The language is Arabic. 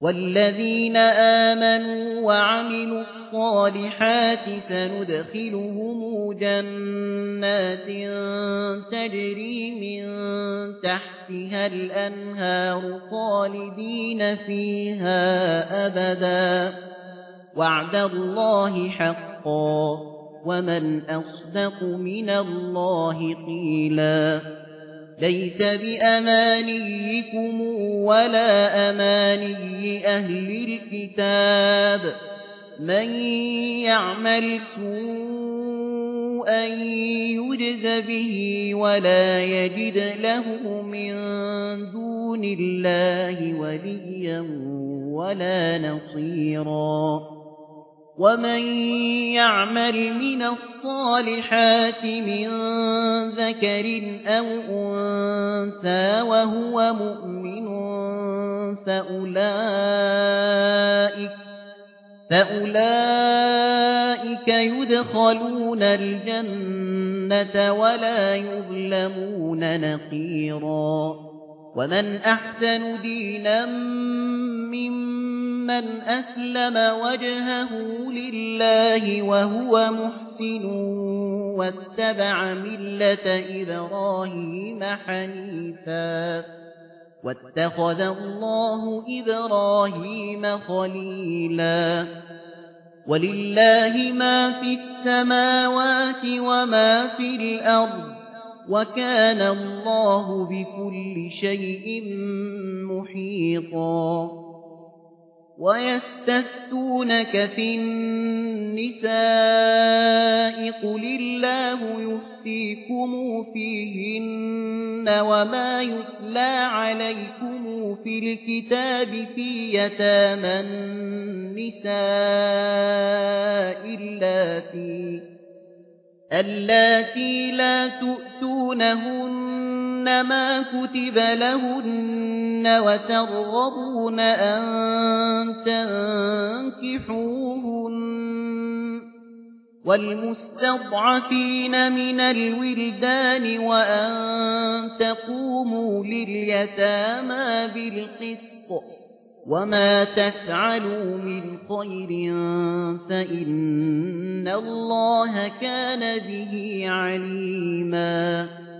والذين آمنوا وعملوا الصالحات سندخلهم جنات تجري من تحتها الأنهار خالدين فيها أبدا وعد الله حقا ومن أصدق من الله قيلا ليس بأمانيكم ولا أماني أهل الكتاب من يعمل سوءا يجز به ولا يجد له من دون الله وليا ولا نصيرا ومن يعمل من الصالحات من ذكر أو أنثى وهو مؤمن فأولئك يدخلون الجنة ولا يظلمون نقيرا ومن أحسن دينا ممن أسلم وجهه لله وهو محسن واتبع ملة إبراهيم حنيفا واتخذ الله إبراهيم خليلا ولله ما في السماوات وما في الأرض وكان الله بكل شيء محيطا ويستفتونك في النساء قل الله يفتيكم فيهن وما يتلى عليكم في الكتاب في يتامى النساء اللاتي لا تؤتونهن ما كتب لهن وترغبون أن تنكحوهن والمستضعفين من الولدان وأن تقوموا لليتامى بالقسط وما تفعلوا من خير فإن الله كان به عليما